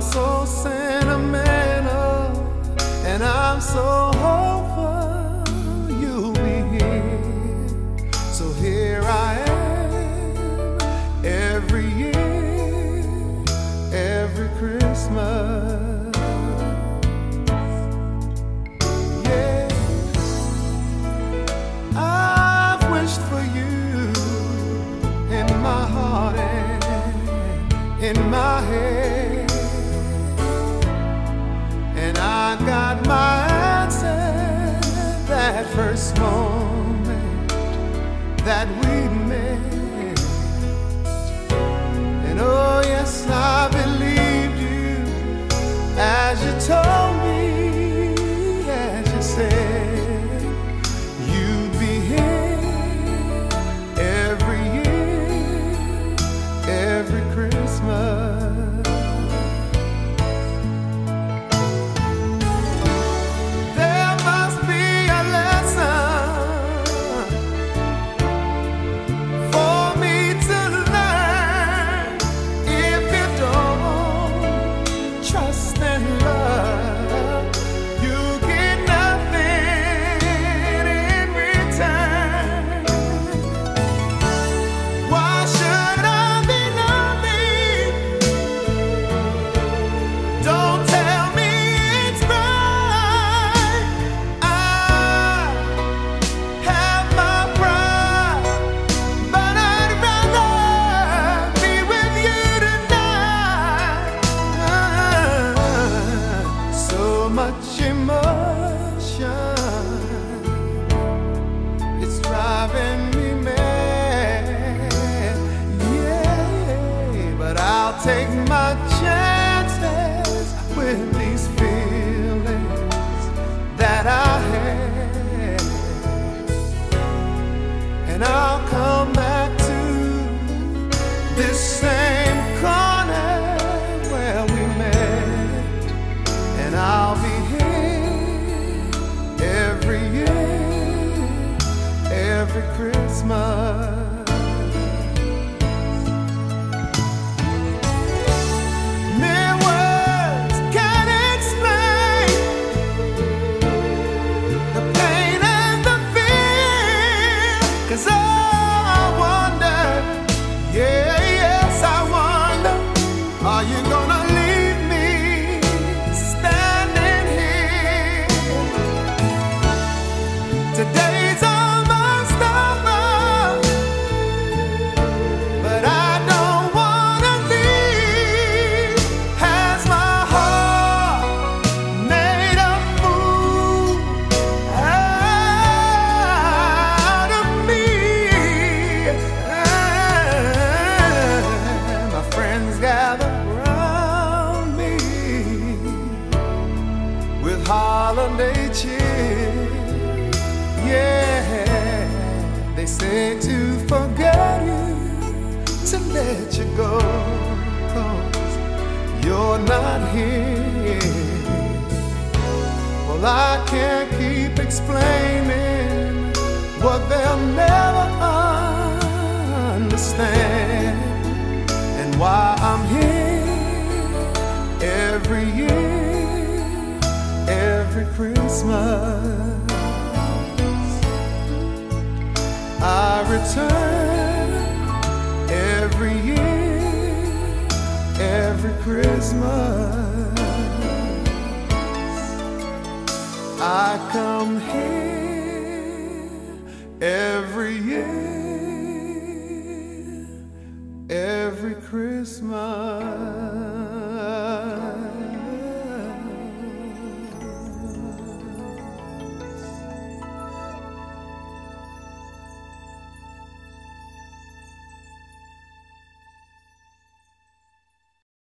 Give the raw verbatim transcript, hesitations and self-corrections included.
so sentimental, and I'm so hopeful you'll be here. So here I am, every year, every Christmas. Yeah, I've wished for you in my heart and in my head, and I got my answer that first moment that we met. And oh yes, I believed you as you told me, as you said you'd be here every year, every Christmas. Much emotion, it's driving me mad. Yeah, but I'll take my chances with these feelings that I have, and I'll come back to this same corner where we met, and I'll be every year, every Christmas. Mere words can't explain the pain and the fear, 'cause oh, I wonder, yeah, yes, I wonder, are you gonna leave me standing here? Today's almost over, but I don't wanna leave. Has my heart made a fool out of me? And my friends gather around me with holiday cheer. Yeah, they say to forget you, to let you go, 'cause you're not here. Well, I can't keep explaining what they'll never understand, and why I'm here every year, every Christmas. I return every year, every Christmas. I come here every year, every Christmas.